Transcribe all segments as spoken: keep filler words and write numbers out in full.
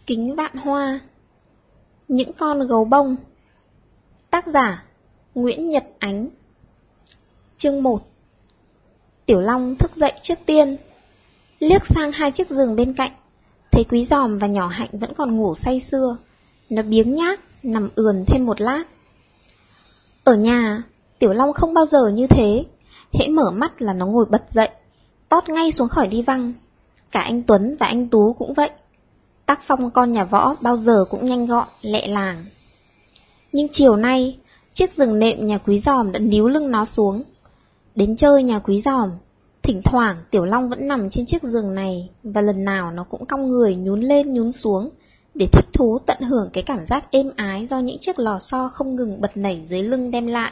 Kính vạn hoa. Những con gấu bông. Tác giả Nguyễn Nhật Ánh. Chương một. Tiểu Long thức dậy trước tiên, liếc sang hai chiếc giường bên cạnh, thấy Quý Giòm và Nhỏ Hạnh vẫn còn ngủ say sưa. Nó biếng nhác nằm ườn thêm một lát. Ở nhà, Tiểu Long không bao giờ như thế. Hễ mở mắt là nó ngồi bật dậy, tót ngay xuống khỏi đi văng. Cả anh Tuấn và anh Tú cũng vậy. Tác phong con nhà Võ bao giờ cũng nhanh gọn, lẹ làng. Nhưng chiều nay, chiếc giường nệm nhà Quý Giòm đã níu lưng nó xuống. Đến chơi nhà Quý Giòm, thỉnh thoảng Tiểu Long vẫn nằm trên chiếc giường này, và lần nào nó cũng cong người nhún lên nhún xuống, để thích thú tận hưởng cái cảm giác êm ái do những chiếc lò xo không ngừng bật nảy dưới lưng đem lại.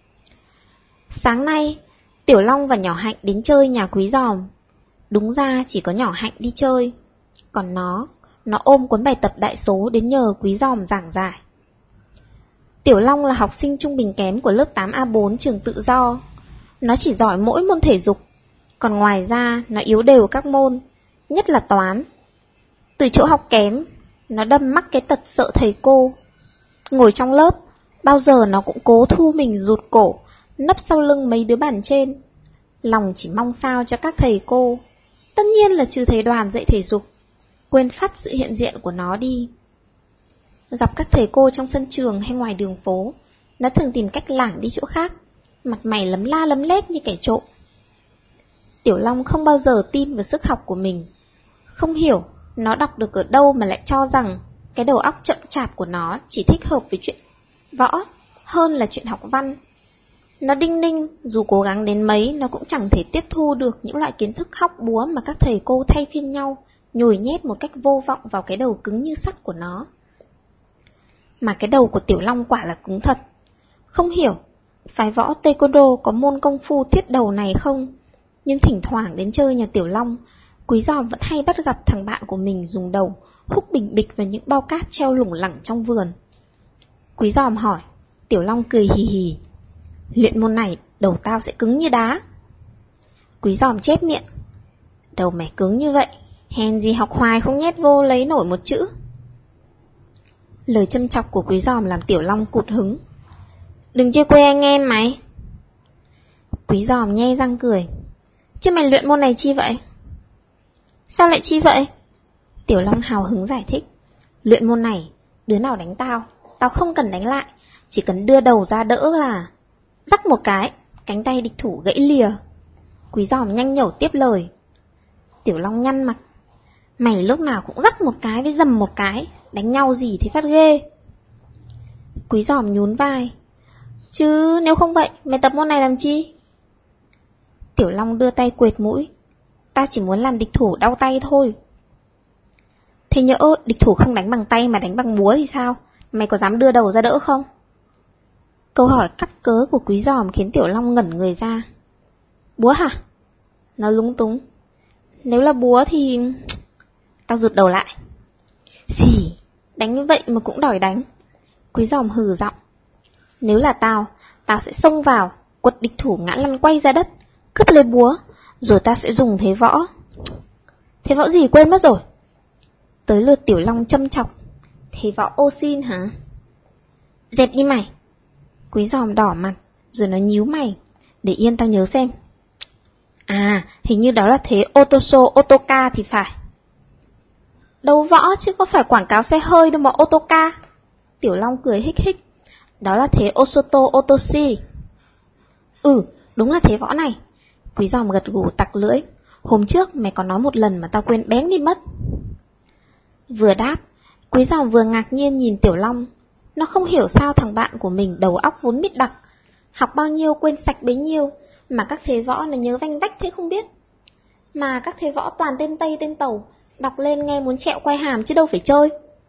Sáng nay, Tiểu Long và Nhỏ Hạnh đến chơi nhà Quý Giòm. Đúng ra chỉ có Nhỏ Hạnh đi chơi, còn nó, nó ôm cuốn bài tập đại số đến nhờ Quý Giòm giảng giải. Tiểu Long là học sinh trung bình kém của lớp tám A bốn trường tự do. Nó chỉ giỏi mỗi môn thể dục, còn ngoài ra nó yếu đều các môn, nhất là toán. Từ chỗ học kém, nó đâm mắc cái tật sợ thầy cô. Ngồi trong lớp, bao giờ nó cũng cố thu mình rụt cổ, nấp sau lưng mấy đứa bàn trên. Lòng chỉ mong sao cho các thầy cô, tất nhiên là trừ thầy Đoàn dạy thể dục, quên phắt sự hiện diện của nó đi. Gặp các thầy cô trong sân trường hay ngoài đường phố, nó thường tìm cách lảng đi chỗ khác, mặt mày lấm la lấm lét như kẻ trộm. Tiểu Long không bao giờ tin vào sức học của mình. Không hiểu nó đọc được ở đâu mà lại cho rằng cái đầu óc chậm chạp của nó chỉ thích hợp với chuyện võ hơn là chuyện học văn. Nó đinh ninh, dù cố gắng đến mấy, nó cũng chẳng thể tiếp thu được những loại kiến thức hóc búa mà các thầy cô thay phiên nhau nhồi nhét một cách vô vọng vào cái đầu cứng như sắt của nó. Mà cái đầu của Tiểu Long quả là cứng thật. Không hiểu phái võ Taekwondo có môn công phu thiết đầu này không, nhưng thỉnh thoảng đến chơi nhà Tiểu Long, Quý Giòm vẫn hay bắt gặp thằng bạn của mình dùng đầu húc bình bịch vào những bao cát treo lủng lẳng trong vườn. Quý Giòm hỏi, Tiểu Long cười hì hì, luyện môn này đầu tao sẽ cứng như đá. Quý Giòm chép miệng, đầu mày cứng như vậy, hèn gì học hoài không nhét vô lấy nổi một chữ. Lời châm chọc của Quý Giòm làm Tiểu Long cụt hứng. Đừng chơi quê anh em mày. Quý Giòm nhe răng cười, chứ mày luyện môn này chi vậy? Sao lại chi vậy? Tiểu Long hào hứng giải thích, luyện môn này, đứa nào đánh tao, tao không cần đánh lại, chỉ cần đưa đầu ra đỡ là rắc một cái, cánh tay địch thủ gãy lìa. Quý Giòm nhanh nhẩu tiếp lời. Tiểu Long nhăn mặt, mày lúc nào cũng rắc một cái với dầm một cái, đánh nhau gì thì phát ghê. Quý Giòm nhún vai, chứ nếu không vậy mày tập môn này làm chi? Tiểu Long đưa tay quệt mũi, tao chỉ muốn làm địch thủ đau tay thôi. Thế nhỡ địch thủ không đánh bằng tay mà đánh bằng búa thì sao? Mày có dám đưa đầu ra đỡ không? Câu hỏi cắt cớ của Quý Giòm khiến Tiểu Long ngẩn người ra. Búa hả? Nó lúng túng. Nếu là búa thì tao rụt đầu lại. Xì, đánh như vậy mà cũng đòi đánh. Quý Giòm hừ giọng, nếu là tao, tao sẽ xông vào, quật địch thủ ngã lăn quay ra đất, cướp lấy búa, rồi ta sẽ dùng thế võ. Thế võ gì quên mất rồi. Tới lượt Tiểu Long châm chọc, thế võ ô xin hả? Dẹp đi mày. Quý Giòm đỏ mặt, rồi nó nhíu mày, để yên tao nhớ xem. À, hình như đó là thế Otoso Otoka thì phải. Đấu võ chứ có phải quảng cáo xe hơi đâu mà Otoka. Tiểu Long cười hích hích, đó là thế Osoto Otoshi. Ừ, đúng là thế võ này. Quý Giòm gật gù tặc lưỡi, hôm trước mày còn nói một lần mà tao quên bén đi mất. Vừa đáp, Quý Giòm vừa ngạc nhiên nhìn Tiểu Long. Nó không hiểu sao thằng bạn của mình đầu óc vốn biết đặc, học bao nhiêu quên sạch bấy nhiêu, mà các thế võ nó nhớ vanh vách thế không biết. Mà các thế võ toàn tên Tây tên Tàu, đọc lên nghe muốn trẹo quay hàm chứ đâu phải chơi.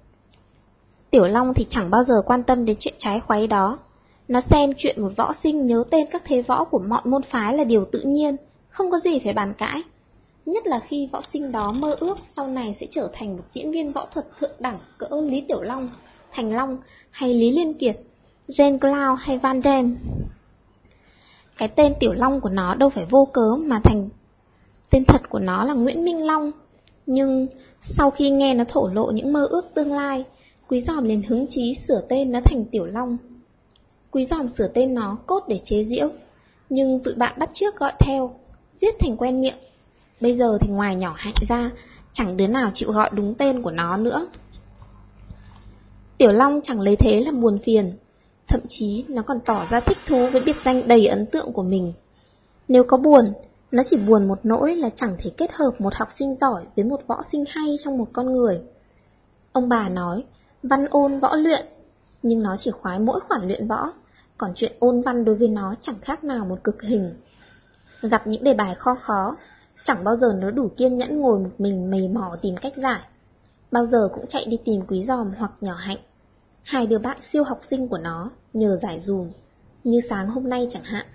Tiểu Long thì chẳng bao giờ quan tâm đến chuyện trái khuấy đó. Nó xem chuyện một võ sinh nhớ tên các thế võ của mọi môn phái là điều tự nhiên, không có gì phải bàn cãi. Nhất là khi võ sinh đó mơ ước sau này sẽ trở thành một diễn viên võ thuật thượng đẳng cỡ Lý Tiểu Long, Thành Long hay Lý Liên Kiệt, Jean Claude hay Van Damme. Cái tên Tiểu Long của nó đâu phải vô cớ mà thành tên thật của nó là Nguyễn Minh Long. Nhưng sau khi nghe nó thổ lộ những mơ ước tương lai, Quý Giòm liền hứng chí sửa tên nó thành Tiểu Long. Quý Giòm sửa tên nó cốt để chế giễu, nhưng tụi bạn bắt chước gọi theo, giết thành quen miệng. Bây giờ thì ngoài Nhỏ Hạnh ra, chẳng đứa nào chịu gọi đúng tên của nó nữa. Tiểu Long chẳng lấy thế làm buồn phiền, thậm chí nó còn tỏ ra thích thú với biệt danh đầy ấn tượng của mình. Nếu có buồn, nó chỉ buồn một nỗi là chẳng thể kết hợp một học sinh giỏi với một võ sinh hay trong một con người. Ông bà nói, văn ôn võ luyện, nhưng nó chỉ khoái mỗi khoản luyện võ, còn chuyện ôn văn đối với nó chẳng khác nào một cực hình. Gặp những đề bài khó khó, chẳng bao giờ nó đủ kiên nhẫn ngồi một mình mày mò tìm cách giải. Bao giờ cũng chạy đi tìm Quý Giòm hoặc Nhỏ Hạnh, hai đứa bạn siêu học sinh của nó, nhờ giải dùm, như sáng hôm nay chẳng hạn.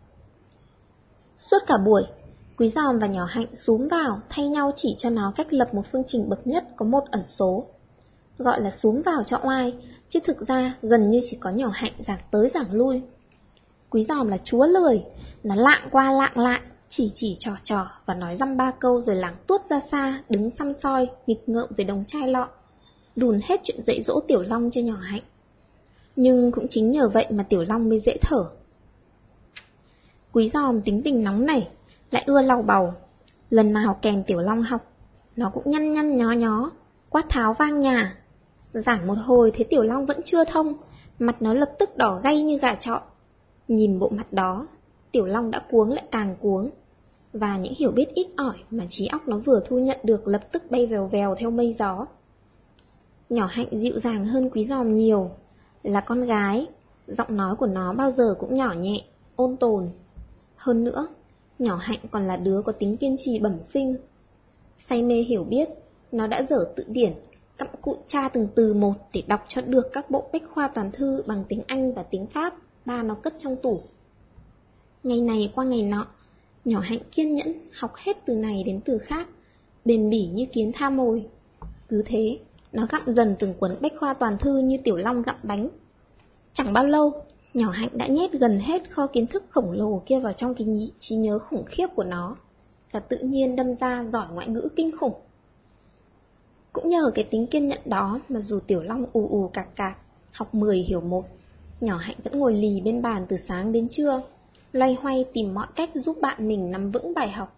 Suốt cả buổi, Quý Giòm và Nhỏ Hạnh xúm vào thay nhau chỉ cho nó cách lập một phương trình bậc nhất có một ẩn số. Gọi là xúm vào cho oai, chứ thực ra gần như chỉ có Nhỏ Hạnh giảng tới giảng lui. Quý Giòm là chúa lười, nó lạng qua lạng lại, chỉ chỉ trò trò và nói dăm ba câu rồi lảng tuốt ra xa, đứng xăm soi, nghịch ngợm về đống chai lọ, đùn hết chuyện dạy dỗ Tiểu Long cho Nhỏ Hạnh. Nhưng cũng chính nhờ vậy mà Tiểu Long mới dễ thở. Quý Giòm tính tình nóng nảy, lại ưa lau bầu. Lần nào kèm Tiểu Long học, nó cũng nhăn nhăn nhó nhó, quát tháo vang nhà. Giảng một hồi thấy Tiểu Long vẫn chưa thông, mặt nó lập tức đỏ gay như gà trọi. Nhìn bộ mặt đó, Tiểu Long đã cuống lại càng cuống, và những hiểu biết ít ỏi mà trí óc nó vừa thu nhận được lập tức bay vèo vèo theo mây gió. Nhỏ Hạnh dịu dàng hơn Quý Giòm nhiều, là con gái, giọng nói của nó bao giờ cũng nhỏ nhẹ, ôn tồn. Hơn nữa, Nhỏ Hạnh còn là đứa có tính kiên trì bẩm sinh. Say mê hiểu biết, nó đã dở tự điển, cặm cụi tra từng từ một để đọc cho được các bộ bách khoa toàn thư bằng tiếng Anh và tiếng Pháp ba nó cất trong tủ. Ngày này qua ngày nọ, Nhỏ Hạnh kiên nhẫn học hết từ này đến từ khác, bền bỉ như kiến tha mồi. Cứ thế, nó gặm dần từng cuốn bách khoa toàn thư như Tiểu Long gặm bánh. Chẳng bao lâu, Nhỏ Hạnh đã nhét gần hết kho kiến thức khổng lồ kia vào trong cái trí nhớ khủng khiếp của nó, và tự nhiên đâm ra giỏi ngoại ngữ kinh khủng. Cũng nhờ cái tính kiên nhẫn đó mà dù Tiểu Long ù ù cạc cạc, học mười hiểu một, Nhỏ Hạnh vẫn ngồi lì bên bàn từ sáng đến trưa, loay hoay tìm mọi cách giúp bạn mình nắm vững bài học.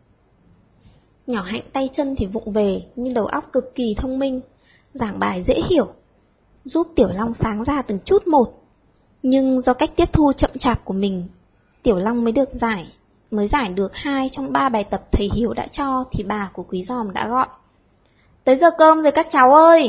Nhỏ Hạnh tay chân thì vụng về, nhưng đầu óc cực kỳ thông minh, giảng bài dễ hiểu, giúp Tiểu Long sáng ra từng chút một. Nhưng do cách tiếp thu chậm chạp của mình, Tiểu Long mới được giải, mới giải được hai trong ba bài tập thầy Hiếu đã cho thì bà của Quý Giòm đã gọi. Tới giờ cơm rồi các cháu ơi!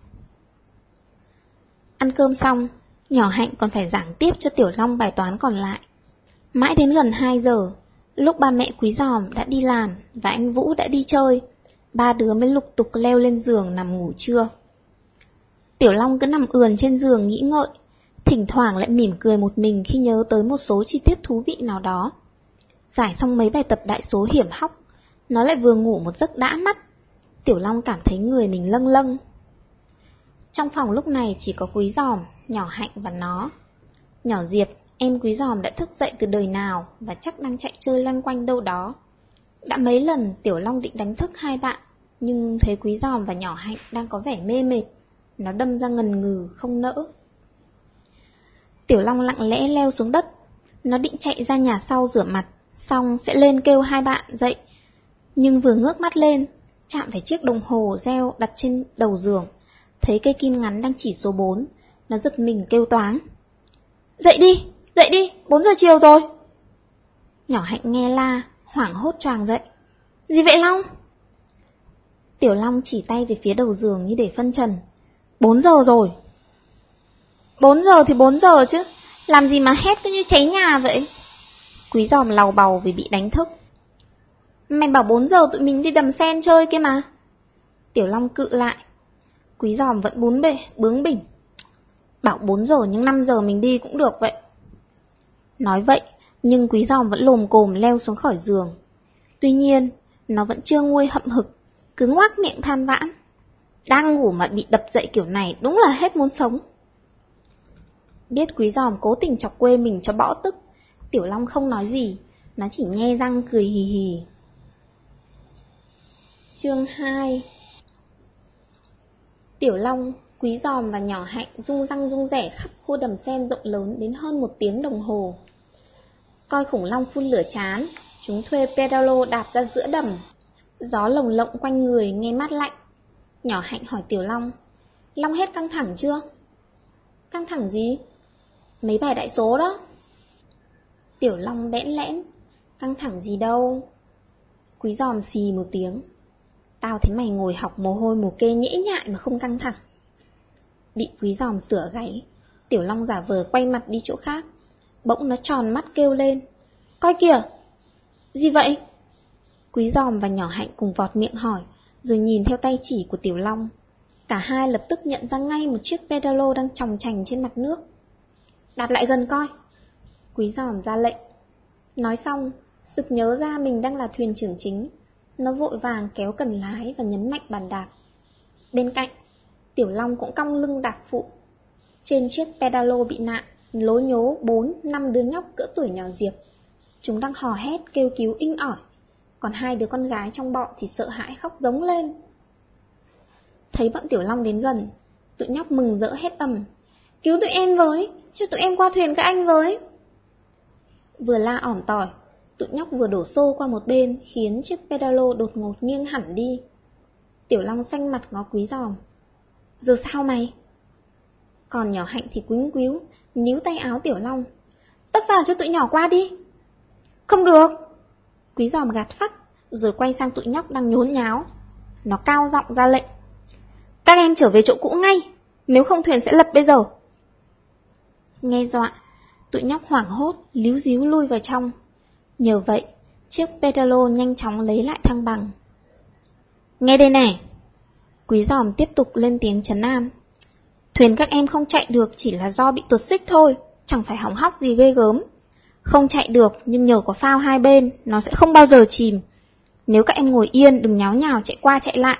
Ăn cơm xong, Nhỏ Hạnh còn phải giảng tiếp cho Tiểu Long bài toán còn lại. Mãi đến gần hai giờ, lúc ba mẹ Quý Giòm đã đi làm và anh Vũ đã đi chơi, ba đứa mới lục tục leo lên giường nằm ngủ trưa. Tiểu Long cứ nằm ườn trên giường nghĩ ngợi, thỉnh thoảng lại mỉm cười một mình khi nhớ tới một số chi tiết thú vị nào đó. Giải xong mấy bài tập đại số hiểm hóc, nó lại vừa ngủ một giấc đã mắt. Tiểu Long cảm thấy người mình lâng lâng. Trong phòng lúc này chỉ có Quý Giòm, Nhỏ Hạnh và nó. Nhỏ Diệp, em Quý Giòm đã thức dậy từ đời nào và chắc đang chạy chơi loanh quanh đâu đó. Đã mấy lần Tiểu Long định đánh thức hai bạn, nhưng thấy Quý Giòm và Nhỏ Hạnh đang có vẻ mê mệt, nó đâm ra ngần ngừ không nỡ. Tiểu Long lặng lẽ leo xuống đất, nó định chạy ra nhà sau rửa mặt, xong sẽ lên kêu hai bạn dậy. Nhưng vừa ngước mắt lên, chạm phải chiếc đồng hồ reo đặt trên đầu giường, thấy cây kim ngắn đang chỉ số bốn, nó giật mình kêu toáng. Dậy đi, dậy đi, bốn giờ chiều rồi. Nhỏ Hạnh nghe la, hoảng hốt choàng dậy. Gì vậy Long? Tiểu Long chỉ tay về phía đầu giường như để phân trần. Bốn giờ rồi. Bốn giờ thì bốn giờ chứ, làm gì mà hét cứ như cháy nhà vậy? Quý Giòm làu bầu vì bị đánh thức. Mày bảo bốn giờ tụi mình đi đầm sen chơi kia mà. Tiểu Long cự lại. Quý Giòm vẫn bún bề, bướng bỉnh. Bảo bốn giờ nhưng năm giờ mình đi cũng được vậy. Nói vậy, nhưng Quý Giòm vẫn lồm cồm leo xuống khỏi giường. Tuy nhiên, nó vẫn chưa nguôi hậm hực, cứ ngoác miệng than vãn. Đang ngủ mà bị đập dậy kiểu này đúng là hết muốn sống. Biết Quý Giòm cố tình chọc quê mình cho bõ tức, Tiểu Long không nói gì, nó chỉ nhe răng cười hì hì. Chương hai. Tiểu Long, Quý Giòm và Nhỏ Hạnh rung răng rung rẻ khắp khu đầm sen rộng lớn đến hơn một tiếng đồng hồ. Coi khủng long phun lửa chán, chúng thuê pedalo đạp ra giữa đầm. Gió lồng lộng quanh người nghe mát lạnh. Nhỏ Hạnh hỏi Tiểu Long, Long hết căng thẳng chưa? Căng thẳng gì? Mấy bài đại số đó. Tiểu Long bẽn lẽn, căng thẳng gì đâu. Quý Giòm xì một tiếng, tao thấy mày ngồi học mồ hôi mồ kê nhễ nhại mà không căng thẳng. Bị Quý Giòm sửa gáy, Tiểu Long giả vờ quay mặt đi chỗ khác. Bỗng nó tròn mắt kêu lên, coi kìa. Gì vậy? Quý Giòm và Nhỏ Hạnh cùng vọt miệng hỏi, rồi nhìn theo tay chỉ của Tiểu Long. Cả hai lập tức nhận ra ngay một chiếc pedalo đang chòng chành trên mặt nước. Đạp lại gần coi. Quý Giòm ra lệnh. Nói xong, sực nhớ ra mình đang là thuyền trưởng chính. Nó vội vàng kéo cần lái và nhấn mạnh bàn đạp. Bên cạnh, Tiểu Long cũng cong lưng đạp phụ. Trên chiếc pedalo bị nạn, lố nhố bốn, năm đứa nhóc cỡ tuổi nhỏ Diệp. Chúng đang hò hét kêu cứu inh ỏi, còn hai đứa con gái trong bọ thì sợ hãi khóc rống lên. Thấy bọn Tiểu Long đến gần, tụi nhóc mừng rỡ hét ầm, cứu tụi em với, cho tụi em qua thuyền các anh với. Vừa la ỏm tỏi, tụi nhóc vừa đổ xô qua một bên, khiến chiếc pedalo đột ngột nghiêng hẳn đi. Tiểu Long xanh mặt ngó Quý Giòm, giờ sao mày? Còn Nhỏ Hạnh thì quýnh quíu, níu tay áo Tiểu Long, tấp vào cho tụi nhỏ qua đi. Không được. Quý Giòm gạt phắt, rồi quay sang tụi nhóc đang nhốn nháo. Nó cao giọng ra lệnh, các em trở về chỗ cũ ngay, nếu không thuyền sẽ lật bây giờ. Nghe dọa, tụi nhóc hoảng hốt, líu díu lui vào trong. Nhờ vậy, chiếc pedalo nhanh chóng lấy lại thăng bằng. Nghe đây này. Quý Giòm tiếp tục lên tiếng trấn an. Thuyền các em không chạy được chỉ là do bị tuột xích thôi, chẳng phải hỏng hóc gì ghê gớm. Không chạy được nhưng nhờ có phao hai bên, nó sẽ không bao giờ chìm. Nếu các em ngồi yên đừng nháo nhào chạy qua chạy lại.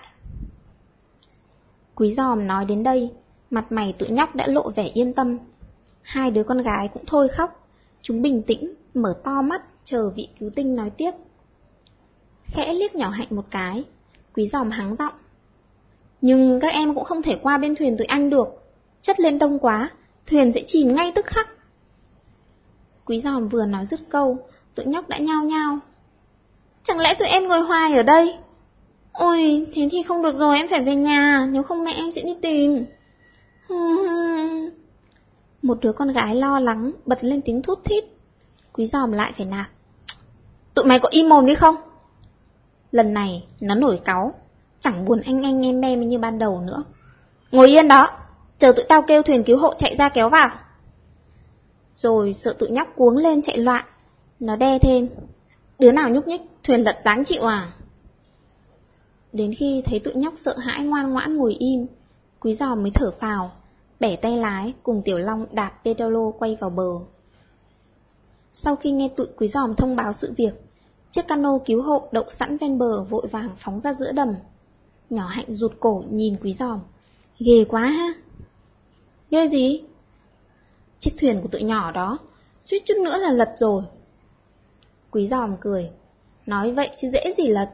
Quý Giòm nói đến đây, mặt mày tụi nhóc đã lộ vẻ yên tâm. Hai đứa con gái cũng thôi khóc, chúng bình tĩnh, mở to mắt, chờ vị cứu tinh nói tiếp. Khẽ liếc Nhỏ Hạnh một cái, Quý Giòm hắng giọng. Nhưng các em cũng không thể qua bên thuyền tụi anh được, chất lên đông quá, thuyền sẽ chìm ngay tức khắc. Quý Giòm vừa nói dứt câu, tụi nhóc đã nhao nhao. Chẳng lẽ tụi em ngồi hoài ở đây? Ôi, thế thì không được rồi, em phải về nhà, nếu không mẹ em sẽ đi tìm. Một đứa con gái lo lắng, bật lên tiếng thút thít. Quý Giòm lại phải nạt. Tụi mày có im mồm đi không? Lần này, nó nổi cáu, chẳng buồn anh anh em em như ban đầu nữa. Ngồi yên đó, chờ tụi tao kêu thuyền cứu hộ chạy ra kéo vào. Rồi sợ tụi nhóc cuống lên chạy loạn, nó đe thêm. Đứa nào nhúc nhích, thuyền lật dáng chịu à? Đến khi thấy tụi nhóc sợ hãi ngoan ngoãn ngồi im, Quý Giòm mới thở phào, bẻ tay lái cùng Tiểu Long đạp pedalo quay vào bờ. Sau khi nghe tụi Quý Giòm thông báo sự việc, chiếc cano cứu hộ đậu sẵn ven bờ vội vàng phóng ra giữa đầm. Nhỏ Hạnh rụt cổ nhìn Quý Giòm. Ghê quá ha. Ghê gì? Chiếc thuyền của tụi nhỏ đó, suýt chút nữa là lật rồi. Quý Giòm cười. Nói vậy chứ dễ gì lật.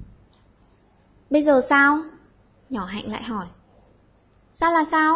Bây giờ sao? Nhỏ Hạnh lại hỏi. Sao là sao?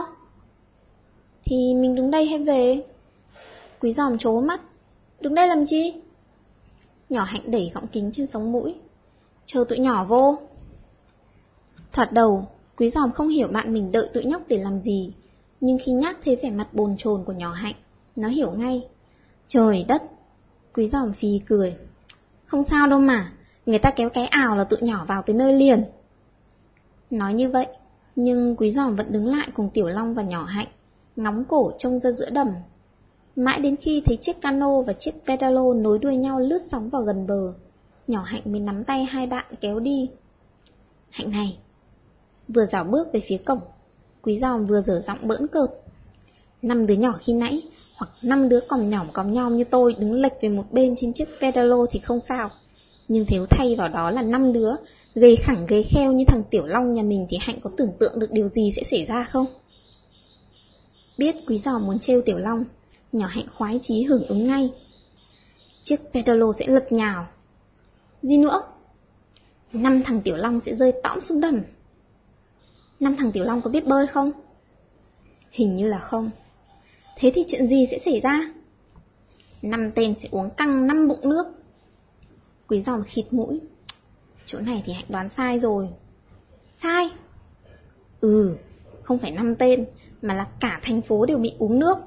Thì mình đứng đây hay về? Quý Giòm trố mắt. Đứng đây làm chi? Nhỏ Hạnh đẩy gọng kính trên sống mũi. Chờ tụi nhỏ vô. Thoạt đầu, Quý Giòm không hiểu bạn mình đợi tụi nhóc để làm gì, nhưng khi nhắc thấy vẻ mặt bồn chồn của Nhỏ Hạnh, nó hiểu ngay. Trời đất! Quý Giòm phì cười. Không sao đâu mà, người ta kéo cái ào là tụi nhỏ vào tới nơi liền. Nói như vậy, nhưng Quý Giòm vẫn đứng lại cùng Tiểu Long và Nhỏ Hạnh, ngóng cổ trông ra giữa đầm. Mãi đến khi thấy chiếc cano và chiếc pedalo nối đuôi nhau lướt sóng vào gần bờ, Nhỏ Hạnh mới nắm tay hai bạn kéo đi. Hạnh này! Vừa dảo bước về phía cổng, Quý Giòm vừa dở giọng bỡn cợt. Năm đứa nhỏ khi nãy, hoặc năm đứa còm nhỏm còm nhom như tôi đứng lệch về một bên trên chiếc pedalo thì không sao. Nhưng nếu thay vào đó là năm đứa, gầy khẳng gầy kheo như thằng Tiểu Long nhà mình thì Hạnh có tưởng tượng được điều gì sẽ xảy ra không? Biết Quý Giòm muốn trêu Tiểu Long, Nhỏ Hạnh khoái chí hưởng ứng ngay. Chiếc pedalo sẽ lật nhào. Gì nữa? Năm thằng Tiểu Long sẽ rơi tõm xuống đầm. Năm thằng Tiểu Long có biết bơi không? Hình như là không. Thế thì chuyện gì sẽ xảy ra? Năm tên sẽ uống căng năm bụng nước. Quý Giòm khịt mũi. Chỗ này thì Hạnh đoán sai rồi. Sai? Ừ, không phải năm tên, mà là cả thành phố đều bị uống nước.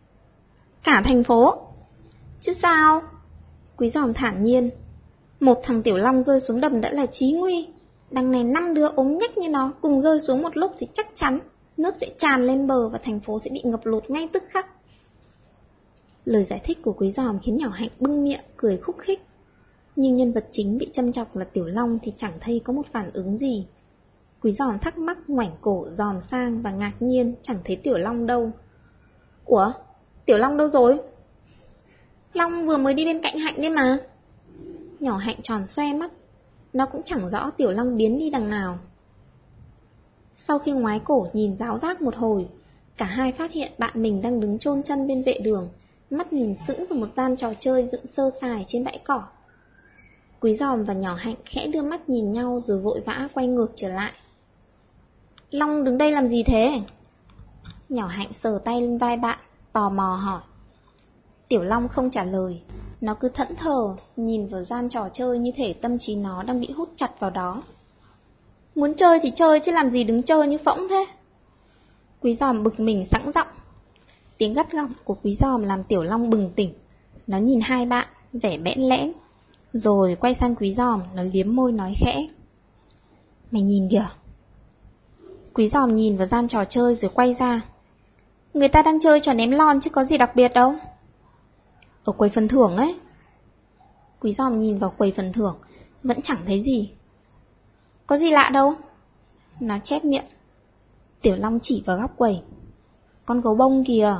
Cả thành phố? Chứ sao? Quý Giòm thản nhiên. Một thằng Tiểu Long rơi xuống đầm đã là chí nguy. Đằng này năm đứa ốm nhách như nó cùng rơi xuống một lúc thì chắc chắn nước sẽ tràn lên bờ và thành phố sẽ bị ngập lụt ngay tức khắc. Lời giải thích của Quý Giòm khiến nhỏ Hạnh bưng miệng cười khúc khích. Nhưng nhân vật chính bị châm chọc là Tiểu Long thì chẳng thấy có một phản ứng gì. Quý Giòm thắc mắc ngoảnh cổ dòm sang và ngạc nhiên chẳng thấy Tiểu Long đâu. Ủa? Tiểu Long đâu rồi? Long vừa mới đi bên cạnh Hạnh đấy mà. Nhỏ Hạnh tròn xoe mắt. Nó cũng chẳng rõ Tiểu Long biến đi đằng nào. Sau khi ngoái cổ nhìn ráo rác một hồi, cả hai phát hiện bạn mình đang đứng chôn chân bên vệ đường, mắt nhìn sững vào một gian trò chơi dựng sơ sài trên bãi cỏ. Quý Giòm và nhỏ Hạnh khẽ đưa mắt nhìn nhau rồi vội vã quay ngược trở lại. Long đứng đây làm gì thế? Nhỏ Hạnh sờ tay lên vai bạn, tò mò hỏi. Tiểu Long không trả lời. Nó cứ thẫn thờ, nhìn vào gian trò chơi như thể tâm trí nó đang bị hút chặt vào đó. Muốn chơi thì chơi chứ làm gì đứng chơi như phỗng thế? Quý Giòm bực mình sẵn giọng. Tiếng gắt gỏng của Quý Giòm làm Tiểu Long bừng tỉnh. Nó nhìn hai bạn, vẻ bẽn lẽn. Rồi quay sang Quý Giòm, nó liếm môi nói khẽ. Mày nhìn kìa. Quý Giòm nhìn vào gian trò chơi rồi quay ra. Người ta đang chơi trò ném lon chứ có gì đặc biệt đâu. Ở quầy phần thưởng ấy. Quý Giòm nhìn vào quầy phần thưởng, vẫn chẳng thấy gì. Có gì lạ đâu. Nó chép miệng. Tiểu Long chỉ vào góc quầy. Con gấu bông kìa.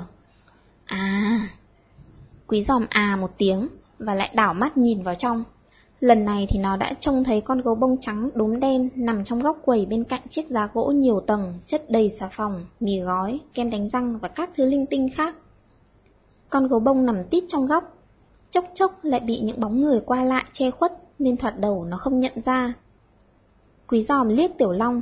À. Quý Giòm à một tiếng và lại đảo mắt nhìn vào trong. Lần này thì nó đã trông thấy con gấu bông trắng đốm đen nằm trong góc quầy bên cạnh chiếc giá gỗ nhiều tầng, chất đầy xà phòng, mì gói, kem đánh răng và các thứ linh tinh khác. Con gấu bông nằm tít trong góc, chốc chốc lại bị những bóng người qua lại che khuất nên thoạt đầu nó không nhận ra. Quý Giòm liếc Tiểu Long.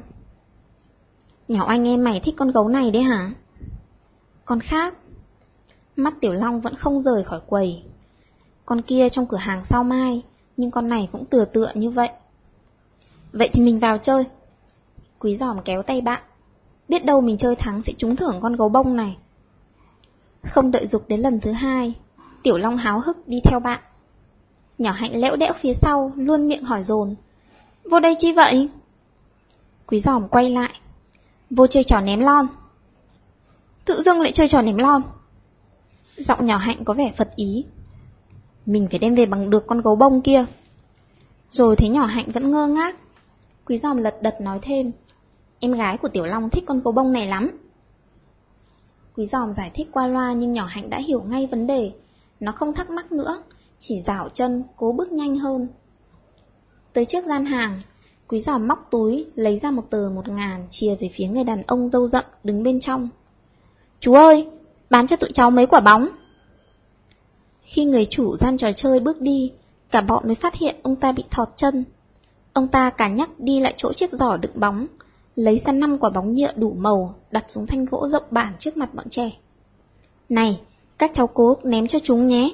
Nhỏ anh em mày thích con gấu này đấy hả? Con khác. Mắt Tiểu Long vẫn không rời khỏi quầy. Con kia trong cửa hàng Sao Mai, nhưng con này cũng tựa tựa như vậy. Vậy thì mình vào chơi. Quý Giòm kéo tay bạn. Biết đâu mình chơi thắng sẽ trúng thưởng con gấu bông này. Không đợi giục đến lần thứ hai, Tiểu Long háo hức đi theo bạn. Nhỏ Hạnh lẽo đẽo phía sau, luôn miệng hỏi dồn. Vô đây chi vậy? Quý Giòm quay lại. Vô chơi trò ném lon. Tự dưng lại chơi trò ném lon. Giọng nhỏ Hạnh có vẻ phật ý. Mình phải đem về bằng được con gấu bông kia. Rồi thấy nhỏ Hạnh vẫn ngơ ngác, Quý Giòm lật đật nói thêm. Em gái của Tiểu Long thích con gấu bông này lắm. Quý Giòm giải thích qua loa nhưng nhỏ Hạnh đã hiểu ngay vấn đề. Nó không thắc mắc nữa, chỉ dảo chân, cố bước nhanh hơn. Tới trước gian hàng, Quý Giòm móc túi, lấy ra một tờ một ngàn, chìa về phía người đàn ông râu rậm đứng bên trong. Chú ơi, bán cho tụi cháu mấy quả bóng. Khi người chủ gian trò chơi bước đi, cả bọn mới phát hiện ông ta bị thọt chân. Ông ta cả nhắc đi lại chỗ chiếc giỏ đựng bóng, lấy ra năm quả bóng nhựa đủ màu, đặt xuống thanh gỗ rộng bản trước mặt bọn trẻ. Này, các cháu cố ném cho chúng nhé.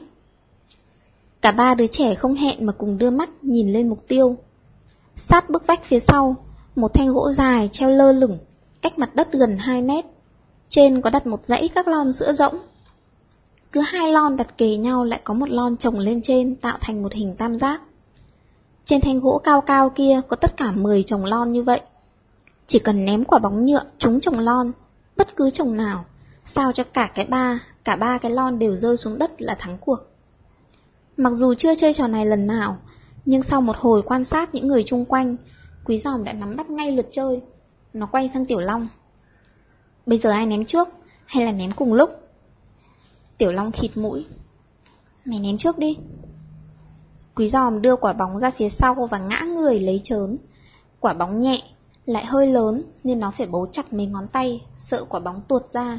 Cả ba đứa trẻ không hẹn mà cùng đưa mắt nhìn lên mục tiêu. Sát bức vách phía sau, một thanh gỗ dài treo lơ lửng, cách mặt đất gần hai mét. Trên có đặt một dãy các lon sữa rỗng. Cứ hai lon đặt kề nhau lại có một lon chồng lên trên tạo thành một hình tam giác. Trên thanh gỗ cao cao kia có tất cả mười chồng lon như vậy. Chỉ cần ném quả bóng nhựa trúng chồng lon, bất cứ chồng nào, sao cho cả cái ba, cả ba cái lon đều rơi xuống đất là thắng cuộc. Mặc dù chưa chơi trò này lần nào, nhưng sau một hồi quan sát những người chung quanh, Quý Giòm đã nắm bắt ngay luật chơi. Nó quay sang Tiểu Long. Bây giờ ai ném trước, hay là ném cùng lúc? Tiểu Long khịt mũi. Mày ném trước đi. Quý Giòm đưa quả bóng ra phía sau và ngã người lấy trớn. Quả bóng nhẹ, lại hơi lớn nên nó phải bấu chặt mấy ngón tay, sợ quả bóng tuột ra.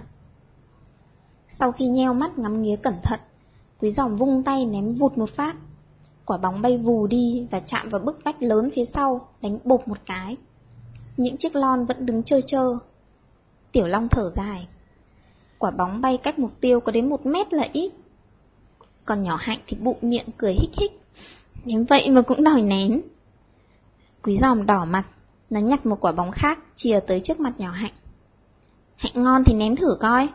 Sau khi nheo mắt ngắm nghía cẩn thận, Quý Giòm vung tay ném vụt một phát. Quả bóng bay vù đi và chạm vào bức vách lớn phía sau, đánh bộp một cái. Những chiếc lon vẫn đứng trơ trơ. Tiểu Long thở dài. Quả bóng bay cách mục tiêu có đến một mét là ít. Còn nhỏ Hạnh thì bụm miệng cười hích hích. Ném vậy mà cũng đòi ném. Quý Giòm đỏ mặt, nó nhặt một quả bóng khác chìa tới trước mặt nhỏ Hạnh. Hạnh ngon thì ném thử coi.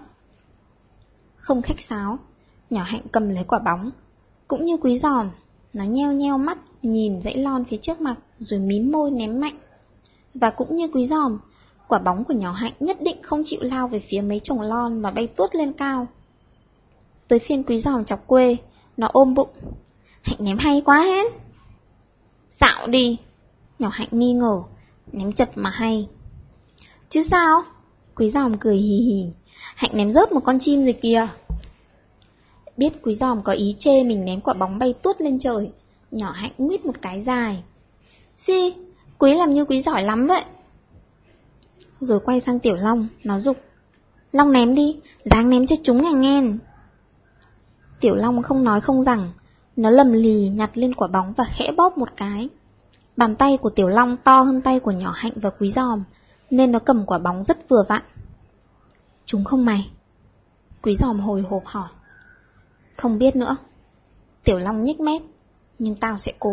Không khách sáo, nhỏ Hạnh cầm lấy quả bóng. Cũng như Quý Giòm, nó nheo nheo mắt nhìn dãy lon phía trước mặt rồi mím môi ném mạnh. Và cũng như Quý Giòm, quả bóng của nhỏ Hạnh nhất định không chịu lao về phía mấy chồng lon mà bay tuốt lên cao. Tới phiên Quý Giòm chọc quê, nó ôm bụng. Hạnh ném hay quá hết. Dạo đi, nhỏ Hạnh nghi ngờ, ném chật mà hay. Chứ sao? Quý Giòm cười hì hì, Hạnh ném rớt một con chim rồi kìa. Biết Quý Giòm có ý chê mình ném quả bóng bay tuốt lên trời, nhỏ Hạnh nguyết một cái dài. Xì, Quý làm như Quý giỏi lắm vậy. Rồi quay sang Tiểu Long, nó giục. Long ném đi, ráng ném cho chúng ngà nghen. Tiểu Long không nói không rằng, nó lầm lì nhặt lên quả bóng và khẽ bóp một cái. Bàn tay của Tiểu Long to hơn tay của nhỏ Hạnh và Quý Giòm, nên nó cầm quả bóng rất vừa vặn. Chúng không mày? Quý Giòm hồi hộp hỏi. Không biết nữa. Tiểu Long nhếch mép, nhưng tao sẽ cố.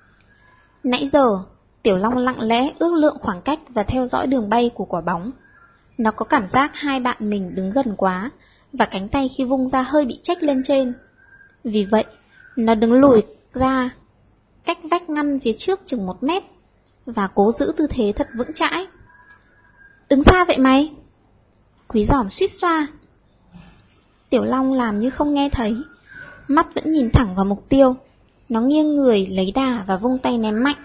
Nãy giờ, Tiểu Long lặng lẽ ước lượng khoảng cách và theo dõi đường bay của quả bóng. Nó có cảm giác hai bạn mình đứng gần quá, và cánh tay khi vung ra hơi bị chếch lên trên. Vì vậy, nó đứng lùi ra, cách vách ngăn phía trước chừng một mét, và cố giữ tư thế thật vững chãi. Đứng xa vậy mày? Quý Giòm suýt xoa. Tiểu Long làm như không nghe thấy, mắt vẫn nhìn thẳng vào mục tiêu. Nó nghiêng người lấy đà và vung tay ném mạnh.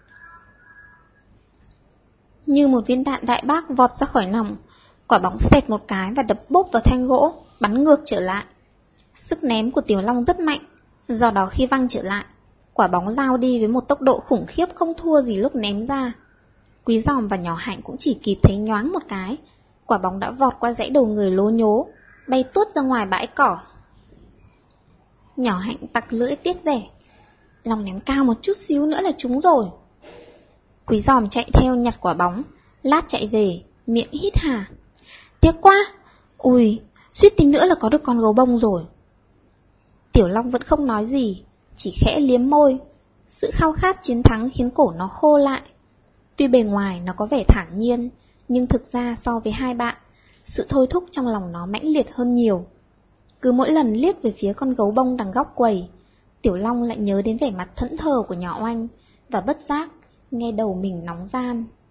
Như một viên đạn đại bác vọt ra khỏi nòng, quả bóng xẹt một cái và đập bốp vào thanh gỗ, bắn ngược trở lại. Sức ném của Tiểu Long rất mạnh, do đó khi văng trở lại, quả bóng lao đi với một tốc độ khủng khiếp không thua gì lúc ném ra. Quý Giòm và nhỏ Hạnh cũng chỉ kịp thấy nhoáng một cái, quả bóng đã vọt qua dãy đầu người lố nhố, bay tuốt ra ngoài bãi cỏ. Nhỏ Hạnh tặc lưỡi tiếc rẻ. Long ném cao một chút xíu nữa là trúng rồi. Quý Giòm chạy theo nhặt quả bóng, lát chạy về, miệng hít hà. Tiếc quá, ui, suýt tí nữa là có được con gấu bông rồi. Tiểu Long vẫn không nói gì, chỉ khẽ liếm môi. Sự khao khát chiến thắng khiến cổ nó khô lại. Tuy bề ngoài nó có vẻ thản nhiên, nhưng thực ra so với hai bạn, sự thôi thúc trong lòng nó mãnh liệt hơn nhiều. Cứ mỗi lần liếc về phía con gấu bông đằng góc quầy, Tiểu Long lại nhớ đến vẻ mặt thẫn thờ của nhỏ Oanh, và bất giác nghe đầu mình nóng ran.